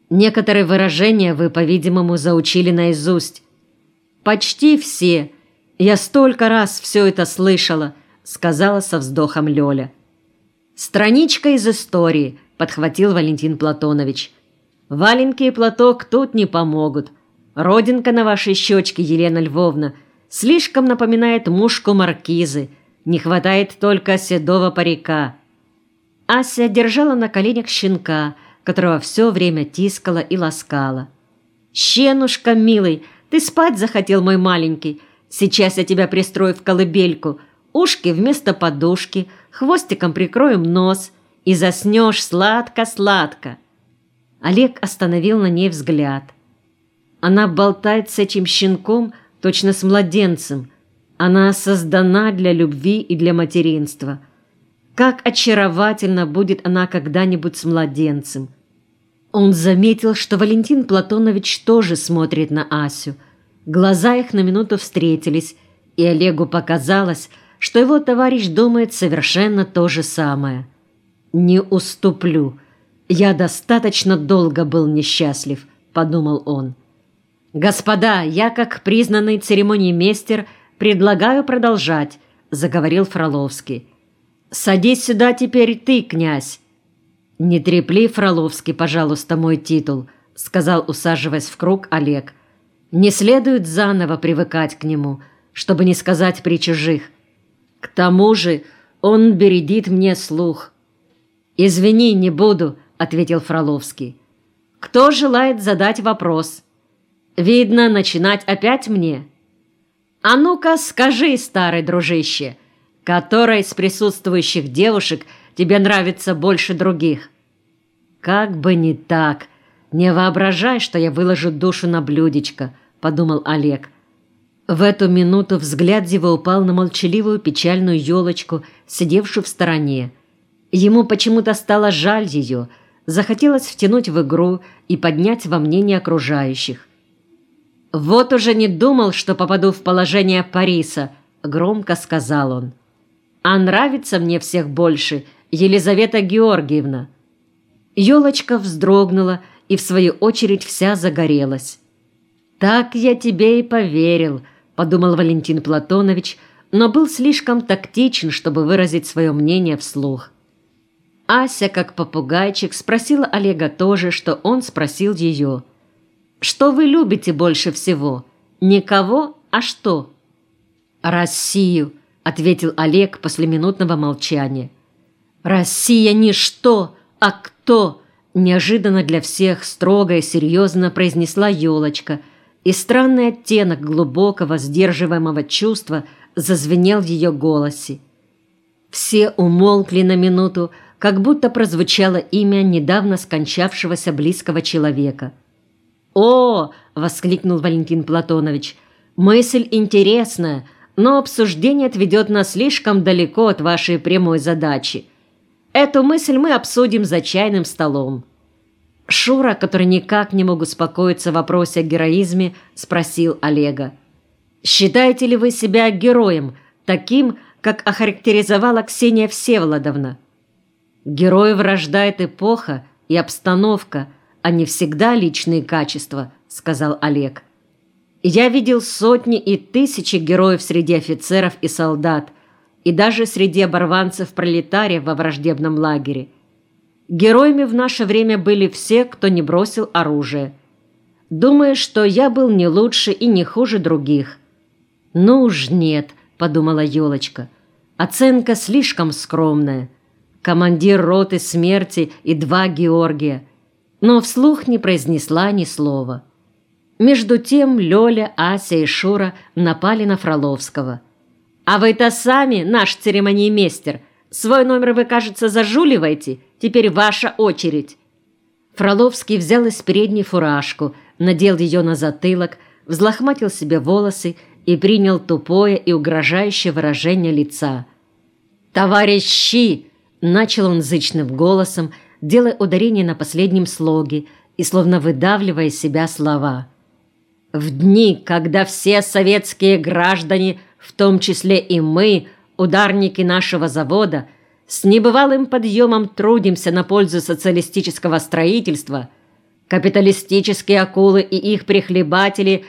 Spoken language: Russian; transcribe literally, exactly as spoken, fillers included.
Некоторые выражения вы, по-видимому, заучили наизусть. Почти все. Я столько раз все это слышала, сказала со вздохом Лёля. Страничка из истории, подхватил Валентин Платонович. Валенки и платок тут не помогут. Родинка на вашей щечке, Елена Львовна, слишком напоминает мушку маркизы. Не хватает только седого парика. Ася держала на коленях щенка, которого все время тискала и ласкала. «Щенушка, милый, ты спать захотел, мой маленький? Сейчас я тебя пристрою в колыбельку. Ушки вместо подушки, хвостиком прикроем нос, и заснешь сладко-сладко». Олег остановил на ней взгляд. Она болтает с этим щенком, точно с младенцем. Она создана для любви и для материнства. Как очаровательно будет она когда-нибудь с младенцем. Он заметил, что Валентин Платонович тоже смотрит на Асю. Глаза их на минуту встретились, и Олегу показалось, что его товарищ думает совершенно то же самое. «Не уступлю. Я достаточно долго был несчастлив», — подумал он. «Господа, я, как признанный церемониймейстер, предлагаю продолжать», — заговорил Фроловский. «Садись сюда теперь ты, князь». «Не трепли, Фроловский, пожалуйста, мой титул», — сказал, усаживаясь в круг, Олег. «Не следует заново привыкать к нему, чтобы не сказать при чужих. К тому же он бередит мне слух». «Извини, не буду», — ответил Фроловский. «Кто желает задать вопрос?» «Видно, начинать опять мне?» «А ну-ка, скажи, старый дружище, которая из присутствующих девушек тебе нравится больше других?» «Как бы не так. Не воображай, что я выложу душу на блюдечко», — подумал Олег. В эту минуту взгляд его упал на молчаливую печальную елочку, сидевшую в стороне. Ему почему-то стало жаль ее, захотелось втянуть в игру и поднять во мнение окружающих. «Вот уже не думал, что попаду в положение Париса», — громко сказал он. «А нравится мне всех больше Елизавета Георгиевна». Елочка вздрогнула и, в свою очередь, вся загорелась. «Так я тебе и поверил», — подумал Валентин Платонович, но был слишком тактичен, чтобы выразить свое мнение вслух. Ася, как попугайчик, спросила Олега то же, что он спросил ее. «Что вы любите больше всего? Не кого, а что?» «Россию», — ответил Олег после минутного молчания. «Россия не что, а кто?» — неожиданно для всех строго и серьезно произнесла елочка, и странный оттенок глубокого сдерживаемого чувства зазвенел в ее голосе. Все умолкли на минуту, как будто прозвучало имя недавно скончавшегося близкого человека. «О!» — воскликнул Валентин Платонович. «Мысль интересная, но обсуждение отведет нас слишком далеко от вашей прямой задачи. Эту мысль мы обсудим за чайным столом». Шура, который никак не мог успокоиться в вопросе о героизме, спросил Олега. «Считаете ли вы себя героем, таким, как охарактеризовала Ксения Всеволодовна?» «Героев рождает эпоха и обстановка, а не всегда личные качества», — сказал Олег. «Я видел сотни и тысячи героев среди офицеров и солдат, и даже среди оборванцев-пролетариев во враждебном лагере. Героями в наше время были все, кто не бросил оружие. Думаю, что я был не лучше и не хуже других». «Ну уж нет», — подумала елочка, — «оценка слишком скромная. Командир роты смерти и два Георгия», но вслух не произнесла ни слова. Между тем Лёля, Ася и Шура напали на Фроловского. «А вы-то сами, наш церемониймейстер, свой номер вы, кажется, зажуливаете, теперь ваша очередь». Фроловский взял из передней фуражку, надел ее на затылок, взлохматил себе волосы и принял тупое и угрожающее выражение лица. «Товарищи!» — начал он зычным голосом, делая ударение на последнем слоге и словно выдавливая из себя слова. «В дни, когда все советские граждане, в том числе и мы, ударники нашего завода, с небывалым подъемом трудимся на пользу социалистического строительства, Капиталистические акулы и их прихлебатели